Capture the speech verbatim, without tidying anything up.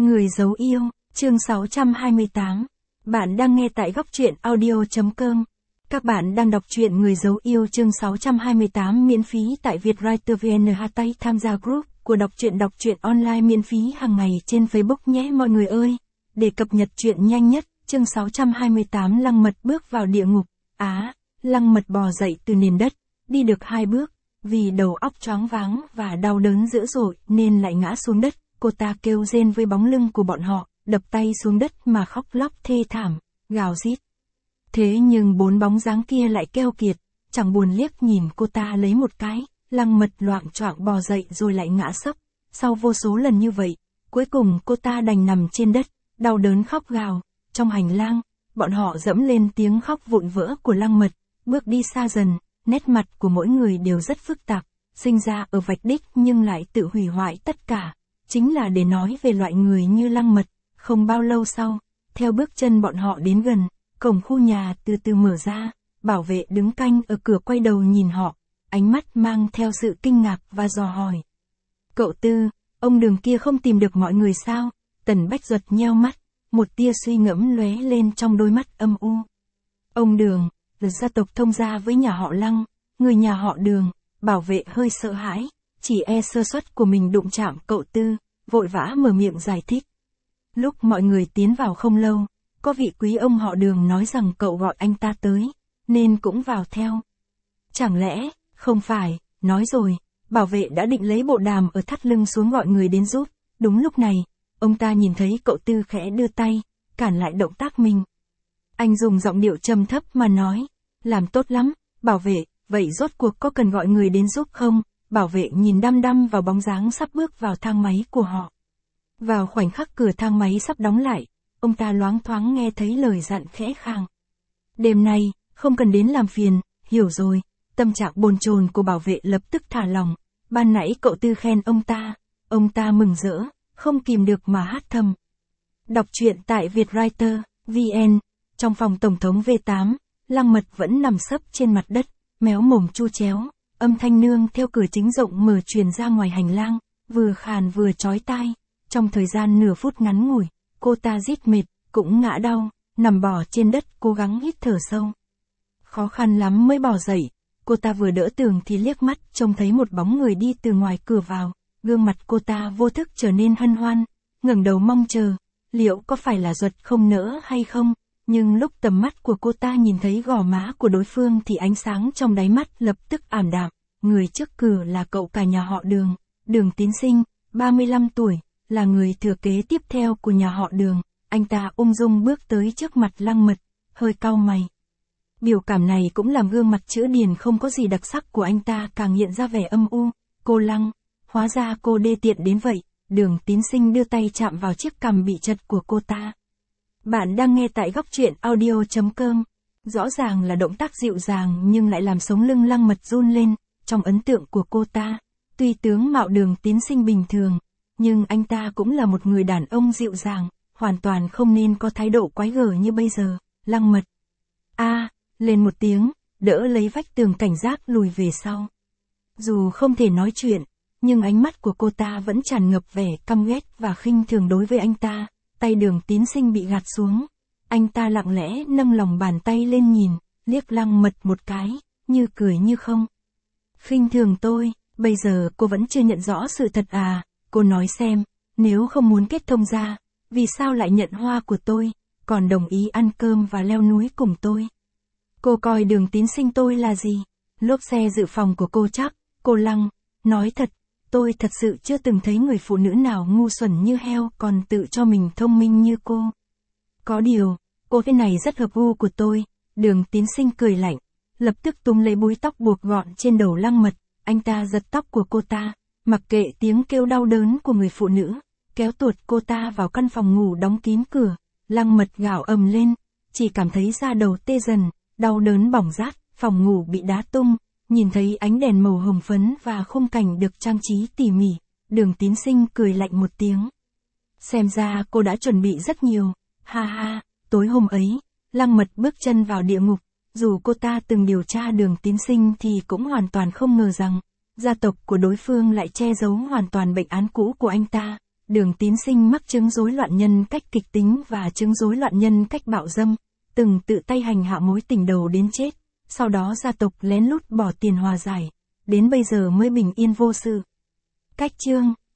Người giấu yêu, chương sáu trăm hai mươi tám. Bạn đang nghe tại góc truyện audio chấm com. Các bạn đang đọc truyện Người giấu yêu chương sáu trăm hai mươi tám miễn phí tại Vietwriter vê en. Hashtag tham gia group của đọc truyện đọc truyện online miễn phí hàng ngày trên Facebook nhé mọi người ơi. Để cập nhật truyện nhanh nhất, chương sáu trăm hai mươi tám Lăng Mật bước vào địa ngục. Á, Lăng Mật bò dậy từ nền đất, đi được hai bước, vì đầu óc choáng váng và đau đớn dữ dội nên lại ngã xuống đất. Cô ta kêu rên với bóng lưng của bọn họ, đập tay xuống đất mà khóc lóc thê thảm, gào rít. Thế nhưng bốn bóng dáng kia lại keo kiệt, chẳng buồn liếc nhìn cô ta lấy một cái. Lăng Mật loạng choạng bò dậy rồi lại ngã sấp. Sau vô số lần như vậy, cuối cùng cô ta đành nằm trên đất, đau đớn khóc gào. Trong hành lang, bọn họ dẫm lên tiếng khóc vụn vỡ của Lăng Mật, bước đi xa dần, nét mặt của mỗi người đều rất phức tạp, sinh ra ở vạch đích nhưng lại tự hủy hoại tất cả. Chính là để nói về loại người như Lăng Mật. Không bao lâu sau, theo bước chân bọn họ đến gần, cổng khu nhà từ từ mở ra, bảo vệ đứng canh ở cửa quay đầu nhìn họ, ánh mắt mang theo sự kinh ngạc và dò hỏi. Cậu Tư, ông Đường kia không tìm được mọi người sao? Tần Bách Duật nheo mắt, một tia suy ngẫm lóe lên trong đôi mắt âm u. Ông Đường, là gia tộc thông gia với nhà họ Lăng, người nhà họ Đường, bảo vệ hơi sợ hãi, chỉ e sơ suất của mình đụng chạm cậu Tư, vội vã mở miệng giải thích. Lúc mọi người tiến vào không lâu, có vị quý ông họ Đường nói rằng cậu gọi anh ta tới, nên cũng vào theo. Chẳng lẽ, không phải, nói rồi, bảo vệ đã định lấy bộ đàm ở thắt lưng xuống gọi người đến giúp. Đúng lúc này, ông ta nhìn thấy cậu Tư khẽ đưa tay, cản lại động tác mình. Anh dùng giọng điệu trầm thấp mà nói, làm tốt lắm, bảo vệ, vậy rốt cuộc có cần gọi người đến giúp không? Bảo vệ nhìn đăm đăm vào bóng dáng sắp bước vào thang máy của họ. Vào khoảnh khắc cửa thang máy sắp đóng lại, ông ta loáng thoáng nghe thấy lời dặn khẽ khàng. Đêm nay, không cần đến làm phiền, hiểu rồi. Tâm trạng bồn chồn của bảo vệ lập tức thả lỏng. Ban nãy cậu Tư khen ông ta, ông ta mừng rỡ, không kìm được mà hát thầm. Đọc truyện tại Vietwriter vê en. Trong phòng Tổng thống vê tám, Lăng Mật vẫn nằm sấp trên mặt đất, méo mồm chu chéo. Âm thanh nương theo cửa chính rộng mở truyền ra ngoài hành lang, vừa khàn vừa chói tai. Trong thời gian nửa phút ngắn ngủi, cô ta rít mệt, cũng ngã đau, nằm bò trên đất cố gắng hít thở sâu. Khó khăn lắm mới bò dậy, cô ta vừa đỡ tường thì liếc mắt trông thấy một bóng người đi từ ngoài cửa vào, gương mặt cô ta vô thức trở nên hân hoan, ngẩng đầu mong chờ, liệu có phải là Duật không nỡ hay không? Nhưng lúc tầm mắt của cô ta nhìn thấy gò má của đối phương thì ánh sáng trong đáy mắt lập tức ảm đạm. Người trước cửa là cậu cả nhà họ Đường, Đường Tín Sinh, ba mươi lăm tuổi, là người thừa kế tiếp theo của nhà họ Đường. Anh ta ung dung bước tới trước mặt Lăng Mật, hơi cau mày. Biểu cảm này cũng làm gương mặt chữ điền không có gì đặc sắc của anh ta càng hiện ra vẻ âm u. Cô Lăng, hóa ra cô đê tiện đến vậy. Đường Tín Sinh đưa tay chạm vào chiếc cằm bị chật của cô ta. Bạn đang nghe tại góc truyện audio chấm com. Rõ ràng là động tác dịu dàng nhưng lại làm sống lưng Lăng Mật run lên. Trong ấn tượng của cô ta, tuy tướng mạo Đường Tín Sinh bình thường, nhưng anh ta cũng là một người đàn ông dịu dàng, hoàn toàn không nên có thái độ quái gở như bây giờ. Lăng Mật a à, lên một tiếng, đỡ lấy vách tường cảnh giác lùi về sau. Dù không thể nói chuyện, nhưng ánh mắt của cô ta vẫn tràn ngập vẻ căm ghét và khinh thường đối với anh ta. Tay Đường Tín Sinh bị gạt xuống, anh ta lặng lẽ nâng lòng bàn tay lên nhìn, liếc Lăng Mật một cái, như cười như không. Khinh thường tôi, bây giờ cô vẫn chưa nhận rõ sự thật à? Cô nói xem, nếu không muốn kết thông ra, vì sao lại nhận hoa của tôi, còn đồng ý ăn cơm và leo núi cùng tôi? Cô coi Đường Tín Sinh tôi là gì? Lốp xe dự phòng của cô chắc? Cô Lăng, nói thật, tôi thật sự chưa từng thấy người phụ nữ nào ngu xuẩn như heo còn tự cho mình thông minh như cô. Có điều, cô thế này rất hợp gu của tôi. Đường Tín Sinh cười lạnh, lập tức túm lấy búi tóc buộc gọn trên đầu Lăng Mật, anh ta giật tóc của cô ta, mặc kệ tiếng kêu đau đớn của người phụ nữ, kéo tuột cô ta vào căn phòng ngủ đóng kín cửa. Lăng Mật gào ầm lên, chỉ cảm thấy da đầu tê dần, đau đớn bỏng rát, phòng ngủ bị đá tung, nhìn thấy ánh đèn màu hồng phấn và khung cảnh được trang trí tỉ mỉ, Đường Tín Sinh cười lạnh một tiếng. Xem ra cô đã chuẩn bị rất nhiều, ha ha. Tối hôm ấy, Lăng Mật bước chân vào địa ngục, dù cô ta từng điều tra Đường Tín Sinh thì cũng hoàn toàn không ngờ rằng gia tộc của đối phương lại che giấu hoàn toàn bệnh án cũ của anh ta. Đường Tín Sinh mắc chứng rối loạn nhân cách kịch tính và chứng rối loạn nhân cách bạo dâm, từng tự tay hành hạ mối tình đầu đến chết, sau đó gia tộc lén lút bỏ tiền hòa giải, đến bây giờ mới bình yên vô sự. Cách chương